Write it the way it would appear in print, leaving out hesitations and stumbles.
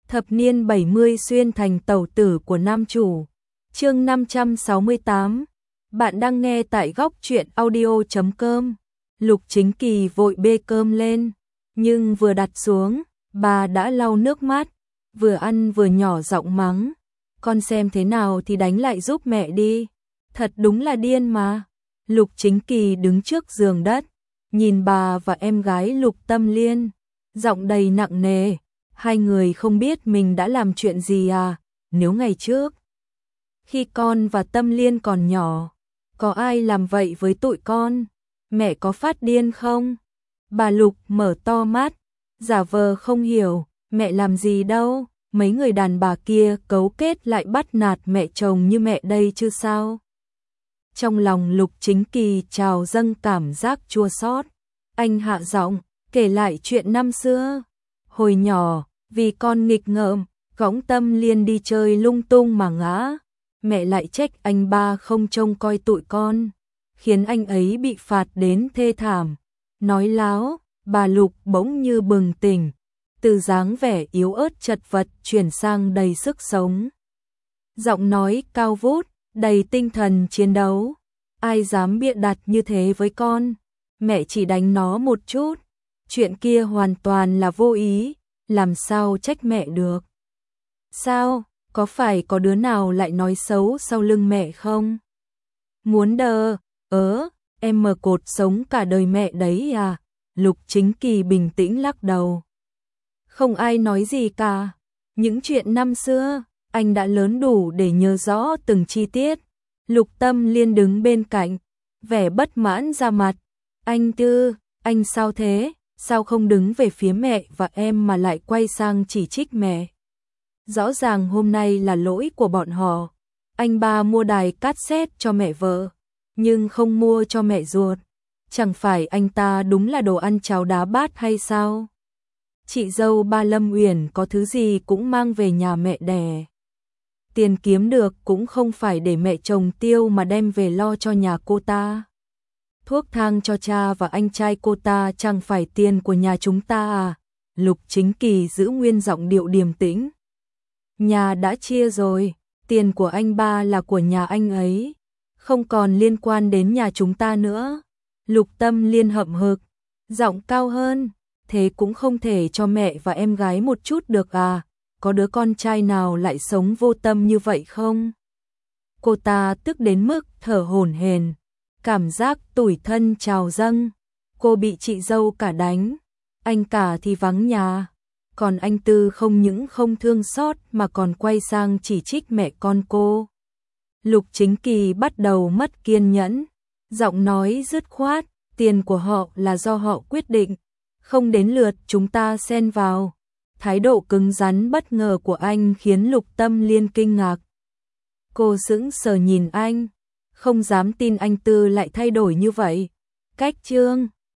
Thập niên 70 xuyên thành tẩu tử của nam chủ. Chương 568. Bạn đang nghe tại góc truyện audio.com. Lục Chính Kỳ vội bê cơm lên, nhưng vừa đặt xuống, bà đã lau nước mắt, vừa ăn vừa nhỏ giọng mắng. Con xem thế nào thì đánh lại giúp mẹ đi. Thật đúng là điên mà. Lục Chính Kỳ đứng trước giường đất, nhìn bà và em gái Lục Tâm Liên, giọng đầy nặng nề. Hai người không biết mình đã làm chuyện gì à? Nếu ngày trước, khi con và Tâm Liên còn nhỏ, có ai làm vậy với tụi con? Mẹ có phát điên không? Bà Lục mở to mắt, giả vờ không hiểu, mẹ làm gì đâu, mấy người đàn bà kia cấu kết lại bắt nạt mẹ chồng như mẹ đây chứ sao? Trong lòng Lục Chính Kỳ trào dâng cảm giác chua xót. Anh hạ giọng, kể lại chuyện năm xưa. Hồi nhỏ, vì con nghịch ngợm, cõng Tâm Liên đi chơi lung tung mà ngã. Mẹ lại trách anh ba không trông coi tụi con, khiến anh ấy bị phạt đến thê thảm. Nói láo, bà Lục bỗng như bừng tỉnh, từ dáng vẻ yếu ớt chật vật chuyển sang đầy sức sống. Giọng nói cao vút, đầy tinh thần chiến đấu. Ai dám bịa đặt như thế với con? Mẹ chỉ đánh nó một chút. Chuyện kia hoàn toàn là vô ý, làm sao trách mẹ được? Sao, có phải có đứa nào lại nói xấu sau lưng mẹ không? Muốn đờ, em mờ cột sống cả đời mẹ đấy à? Lục Chính Kỳ bình tĩnh lắc đầu. Không ai nói gì cả. Những chuyện năm xưa, anh đã lớn đủ để nhớ rõ từng chi tiết. Lục Tâm Liên đứng bên cạnh, vẻ bất mãn ra mặt. Anh Tư, anh sao thế? Sao không đứng về phía mẹ và em mà lại quay sang chỉ trích mẹ? Rõ ràng hôm nay là lỗi của bọn họ. Anh ba mua đài cassette cho mẹ vợ, nhưng không mua cho mẹ ruột. Chẳng phải anh ta đúng là đồ ăn cháo đá bát hay sao? Chị dâu ba Lâm Uyển có thứ gì cũng mang về nhà mẹ đẻ. Tiền kiếm được cũng không phải để mẹ chồng tiêu mà đem về lo cho nhà cô ta. Thuốc thang cho cha và anh trai cô ta chẳng phải tiền của nhà chúng ta à? Lục Chính Kỳ giữ nguyên giọng điệu điềm tĩnh. Nhà đã chia rồi, tiền của anh ba là của nhà anh ấy, không còn liên quan đến nhà chúng ta nữa. Lục Tâm Liên hậm hực, giọng cao hơn, thế cũng không thể cho mẹ và em gái một chút được à? Có đứa con trai nào lại sống vô tâm như vậy không? Cô ta tức đến mức thở hổn hển, cảm giác tủi thân trào dâng. Cô bị chị dâu cả đánh, anh cả thì vắng nhà, còn anh Tư không những không thương xót mà còn quay sang chỉ trích mẹ con cô. Lục Chính Kỳ bắt đầu mất kiên nhẫn, giọng nói dứt khoát, tiền của họ là do họ quyết định, không đến lượt chúng ta xen vào. Thái độ cứng rắn bất ngờ của anh khiến Lục Tâm Liên kinh ngạc. Cô sững sờ nhìn anh, không dám tin anh Tư lại thay đổi như vậy. Cách chương